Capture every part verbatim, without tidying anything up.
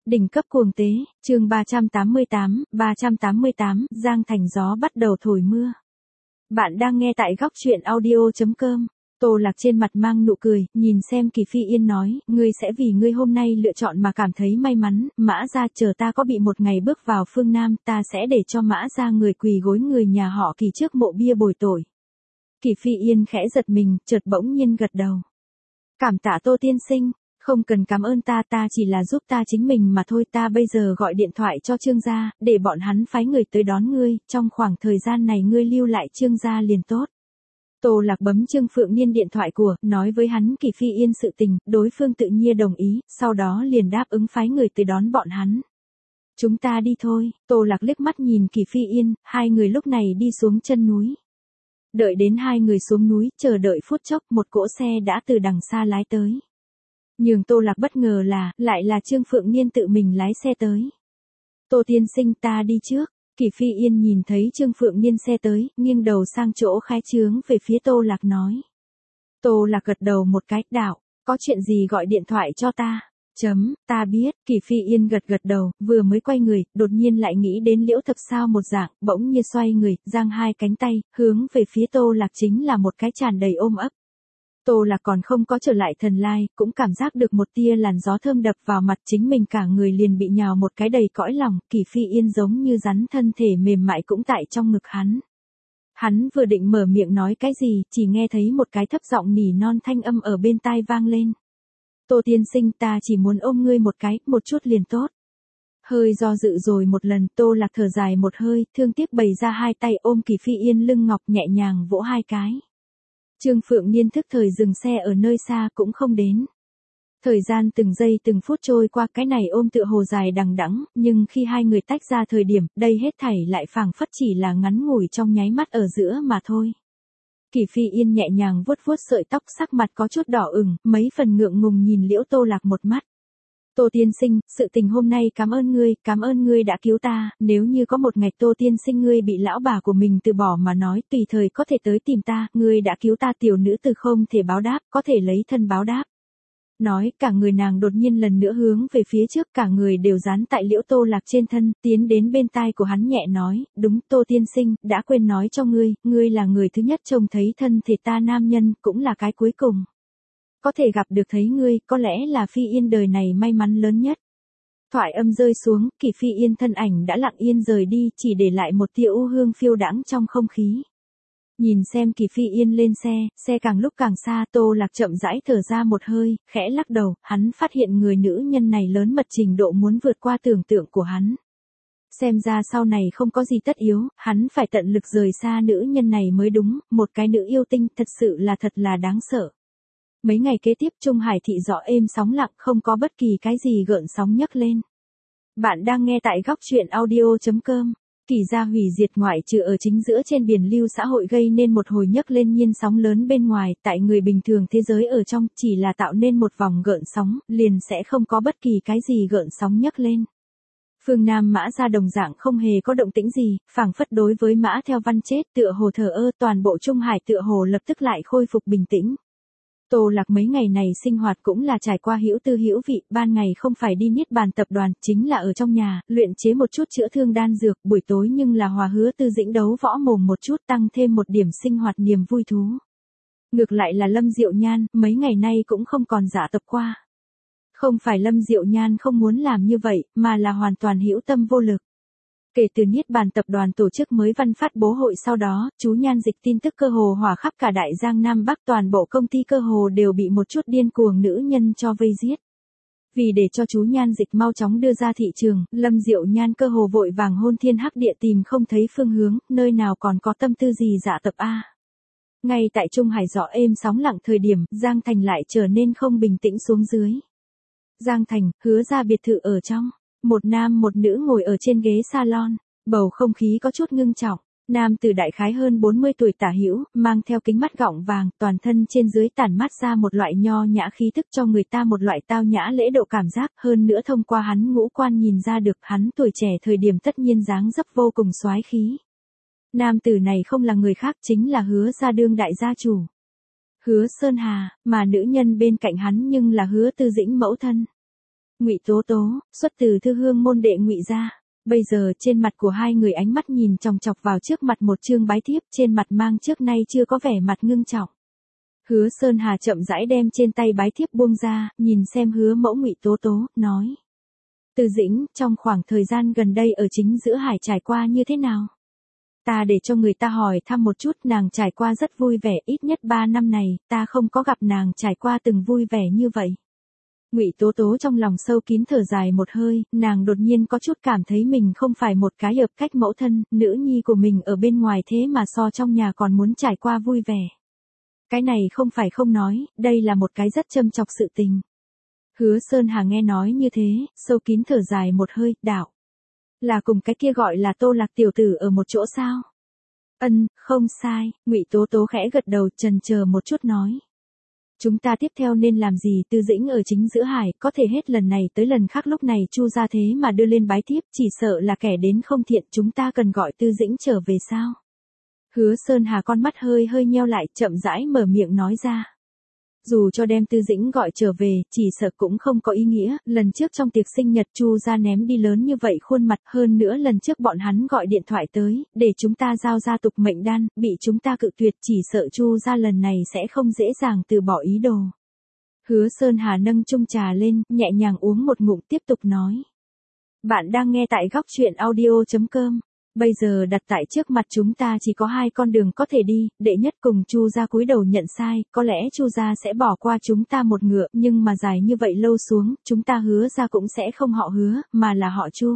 Đỉnh cấp cuồng tế, chương ba trăm tám mươi tám, ba trăm tám mươi tám, Giang Thành gió bắt đầu thổi mưa. Bạn đang nghe tại góc truyện audio chấm com. Tô Lạc trên mặt mang nụ cười, nhìn xem Kỳ Phi Yên nói, ngươi sẽ vì ngươi hôm nay lựa chọn mà cảm thấy may mắn, Mã gia chờ ta có bị một ngày bước vào phương Nam, ta sẽ để cho Mã gia người quỳ gối người nhà họ Kỳ trước mộ bia bồi tội. Kỳ Phi Yên khẽ giật mình, chợt bỗng nhiên gật đầu. Cảm tạ Tô tiên sinh. Không cần cảm ơn ta, ta chỉ là giúp ta chính mình mà thôi, ta bây giờ gọi điện thoại cho Trương gia, để bọn hắn phái người tới đón ngươi, trong khoảng thời gian này ngươi lưu lại Trương gia liền tốt. Tô Lạc bấm Trương Phượng Niên điện thoại của, nói với hắn Kỳ Phi Yên sự tình, đối phương tự nhiên đồng ý, sau đó liền đáp ứng phái người tới đón bọn hắn. Chúng ta đi thôi, Tô Lạc liếc mắt nhìn Kỳ Phi Yên, hai người lúc này đi xuống chân núi. Đợi đến hai người xuống núi, chờ đợi phút chốc, một cỗ xe đã từ đằng xa lái tới. Nhưng Tô Lạc bất ngờ là, lại là Trương Phượng Niên tự mình lái xe tới. Tô tiên sinh ta đi trước. Kỳ Phi Yên nhìn thấy Trương Phượng Niên xe tới, nghiêng đầu sang chỗ khai trướng về phía Tô Lạc nói. Tô Lạc gật đầu một cái, đạo, có chuyện gì gọi điện thoại cho ta. Chấm, ta biết, Kỳ Phi Yên gật gật đầu, vừa mới quay người, đột nhiên lại nghĩ đến Liễu Thập sao một dạng, bỗng như xoay người, giang hai cánh tay, hướng về phía Tô Lạc chính là một cái tràn đầy ôm ấp. Tô Lạc còn không có trở lại thần lai, cũng cảm giác được một tia làn gió thơm đập vào mặt, chính mình cả người liền bị nhào một cái đầy cõi lòng, Kỳ Phi Yên giống như rắn, thân thể mềm mại cũng tại trong ngực hắn. Hắn vừa định mở miệng nói cái gì, chỉ nghe thấy một cái thấp giọng nỉ non thanh âm ở bên tai vang lên. Tô tiên sinh, ta chỉ muốn ôm ngươi một cái, một chút liền tốt. Hơi do dự rồi một lần, Tô Lạc thở dài một hơi, thương tiếc bày ra hai tay ôm Kỳ Phi Yên lưng ngọc, nhẹ nhàng vỗ hai cái. Trương Phượng Niên thức thời dừng xe ở nơi xa cũng không đến. Thời gian từng giây từng phút trôi qua, cái này ôm tựa hồ dài đằng đẵng, nhưng khi hai người tách ra thời điểm, đây hết thảy lại phảng phất chỉ là ngắn ngủi trong nháy mắt ở giữa mà thôi. Kỳ Phi Yên nhẹ nhàng vuốt vuốt sợi tóc, sắc mặt có chút đỏ ửng, mấy phần ngượng ngùng nhìn Liễu Tô Lạc một mắt. Tô tiên sinh, sự tình hôm nay cảm ơn ngươi, cảm ơn ngươi đã cứu ta, nếu như có một ngày Tô tiên sinh ngươi bị lão bà của mình từ bỏ mà nói, tùy thời có thể tới tìm ta, ngươi đã cứu ta, tiểu nữ từ không thể báo đáp, có thể lấy thân báo đáp. Nói, cả người nàng đột nhiên lần nữa hướng về phía trước, cả người đều dán tại Liễu Tô Lạc trên thân, tiến đến bên tai của hắn nhẹ nói, đúng, Tô tiên sinh, đã quên nói cho ngươi, ngươi là người thứ nhất trông thấy thân thể ta nam nhân, cũng là cái cuối cùng. Có thể gặp được thấy ngươi, có lẽ là Phi Yên đời này may mắn lớn nhất. Thoại âm rơi xuống, Kỳ Phi Yên thân ảnh đã lặng yên rời đi, chỉ để lại một tia u hương phiêu đãng trong không khí. Nhìn xem Kỳ Phi Yên lên xe, xe càng lúc càng xa, Tô Lạc chậm rãi thở ra một hơi, khẽ lắc đầu, hắn phát hiện người nữ nhân này lớn mật trình độ muốn vượt qua tưởng tượng của hắn. Xem ra sau này không có gì tất yếu, hắn phải tận lực rời xa nữ nhân này mới đúng, một cái nữ yêu tinh thật sự là thật là đáng sợ. Mấy ngày kế tiếp Trung Hải thị rõ êm sóng lặng, không có bất kỳ cái gì gợn sóng nhấc lên. Bạn đang nghe tại góc truyện audio chấm com. Kỳ gia hủy diệt ngoại trừ ở chính giữa trên biển lưu xã hội gây nên một hồi nhấc lên nhiên sóng lớn bên ngoài, tại người bình thường thế giới ở trong chỉ là tạo nên một vòng gợn sóng, liền sẽ không có bất kỳ cái gì gợn sóng nhấc lên. Phương Nam Mã gia đồng dạng không hề có động tĩnh gì, phảng phất đối với Mã Theo Văn chết tựa hồ thờ ơ, toàn bộ Trung Hải tựa hồ lập tức lại khôi phục bình tĩnh. Tô Lạc mấy ngày này sinh hoạt cũng là trải qua hữu tư hữu vị, ban ngày không phải đi Niết Bàn tập đoàn, chính là ở trong nhà, luyện chế một chút chữa thương đan dược, buổi tối nhưng là hòa Hứa Tư Dĩnh đấu võ mồm một chút, tăng thêm một điểm sinh hoạt niềm vui thú. Ngược lại là Lâm Diệu Nhan, mấy ngày nay cũng không còn dạ tập qua. Không phải Lâm Diệu Nhan không muốn làm như vậy, mà là hoàn toàn hữu tâm vô lực. Kể từ Niết Bàn tập đoàn tổ chức mới văn phát bố hội sau đó, chú Nhan Dịch tin tức cơ hồ hỏa khắp cả đại Giang Nam Bắc, toàn bộ công ty cơ hồ đều bị một chút điên cuồng nữ nhân cho vây giết. Vì để cho chú Nhan Dịch mau chóng đưa ra thị trường, Lâm Diệu Nhan cơ hồ vội vàng hôn thiên hắc địa tìm không thấy phương hướng, nơi nào còn có tâm tư gì dạ tập a. Ngay tại Trung Hải gió êm sóng lặng thời điểm, Giang Thành lại trở nên không bình tĩnh xuống dưới. Giang Thành, Hứa ra biệt thự ở trong. Một nam một nữ ngồi ở trên ghế salon, bầu không khí có chút ngưng trọng. Nam tử đại khái hơn bốn mươi tuổi tả hữu, mang theo kính mắt gọng vàng, toàn thân trên dưới tản mát ra một loại nho nhã khí thức, cho người ta một loại tao nhã lễ độ cảm giác, hơn nữa thông qua hắn ngũ quan nhìn ra được hắn tuổi trẻ thời điểm tất nhiên dáng dấp vô cùng soái khí. Nam tử này không là người khác, chính là Hứa gia đương đại gia chủ. Hứa Sơn Hà, mà nữ nhân bên cạnh hắn nhưng là Hứa Tư Dĩnh mẫu thân. Ngụy Tố Tố, xuất từ Thư Hương môn đệ Ngụy gia. Bây giờ trên mặt của hai người ánh mắt nhìn chòng chọc vào trước mặt một chương bái thiếp, trên mặt mang trước nay chưa có vẻ mặt ngưng trọng. Hứa Sơn Hà chậm rãi đem trên tay bái thiếp buông ra, nhìn xem Hứa mẫu Ngụy Tố Tố, nói. Từ Dĩnh, trong khoảng thời gian gần đây ở chính giữa hải trải qua như thế nào? Ta để cho người ta hỏi thăm một chút, nàng trải qua rất vui vẻ, ít nhất ba năm này, ta không có gặp nàng trải qua từng vui vẻ như vậy. Ngụy Tố Tố trong lòng sâu kín thở dài một hơi, nàng đột nhiên có chút cảm thấy mình không phải một cái hợp cách mẫu thân, nữ nhi của mình ở bên ngoài thế mà so trong nhà còn muốn trải qua vui vẻ. Cái này không phải không nói, đây là một cái rất châm chọc sự tình. Hứa Sơn Hà nghe nói như thế, sâu kín thở dài một hơi, đạo. Là cùng cái kia gọi là Tô Lạc tiểu tử ở một chỗ sao? Ân, không sai, Ngụy Tố Tố khẽ gật đầu, chần chờ một chút nói. Chúng ta tiếp theo nên làm gì? Tư Dĩnh ở chính giữa hải, có thể hết lần này tới lần khác lúc này Chu ra thế mà đưa lên bái thiếp, chỉ sợ là kẻ đến không thiện, chúng ta cần gọi Tư Dĩnh trở về sao? Hứa Sơn Hà con mắt hơi hơi nheo lại, chậm rãi mở miệng nói ra. Dù cho đem Tư Dĩnh gọi trở về, chỉ sợ cũng không có ý nghĩa, lần trước trong tiệc sinh nhật Chu ra ném đi lớn như vậy khuôn mặt, hơn nữa lần trước bọn hắn gọi điện thoại tới, để chúng ta giao gia tục mệnh đan, bị chúng ta cự tuyệt, chỉ sợ Chu ra lần này sẽ không dễ dàng từ bỏ ý đồ. Hứa Sơn Hà nâng chung trà lên, nhẹ nhàng uống một ngụm tiếp tục nói. Bạn đang nghe tại góc truyện audio chấm com. Bây giờ đặt tại trước mặt chúng ta chỉ có hai con đường có thể đi, đệ nhất cùng Chu gia cúi đầu nhận sai, có lẽ Chu gia sẽ bỏ qua chúng ta một ngựa, nhưng mà dài như vậy lâu xuống, chúng ta hứa ra cũng sẽ không họ hứa, mà là họ Chu.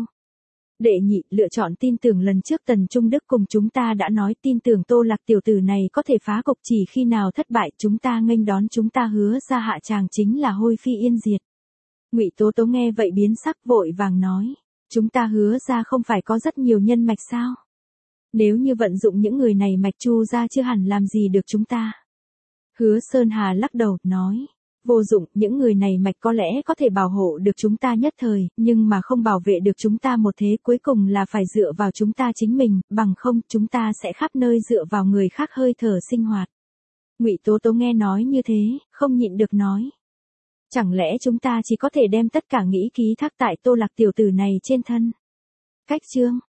Đệ nhị, lựa chọn tin tưởng lần trước Tần Trung Đức cùng chúng ta đã nói tin tưởng Tô Lạc tiểu tử này có thể phá cục, chỉ khi nào thất bại chúng ta nghênh đón chúng ta hứa ra hạ tràng chính là hôi phi yên diệt. Ngụy Tố Tố nghe vậy biến sắc vội vàng nói. Chúng ta hứa ra không phải có rất nhiều nhân mạch sao? Nếu như vận dụng những người này mạch Chu ra chưa hẳn làm gì được chúng ta. Hứa Sơn Hà lắc đầu, nói. Vô dụng, những người này mạch có lẽ có thể bảo hộ được chúng ta nhất thời, nhưng mà không bảo vệ được chúng ta một thế, cuối cùng là phải dựa vào chúng ta chính mình, bằng không chúng ta sẽ khắp nơi dựa vào người khác hơi thở sinh hoạt. Ngụy Tố Tố nghe nói như thế, không nhịn được nói. Chẳng lẽ chúng ta chỉ có thể đem tất cả nghĩ ký thác tại Tô Lạc tiểu tử này trên thân? Cách chương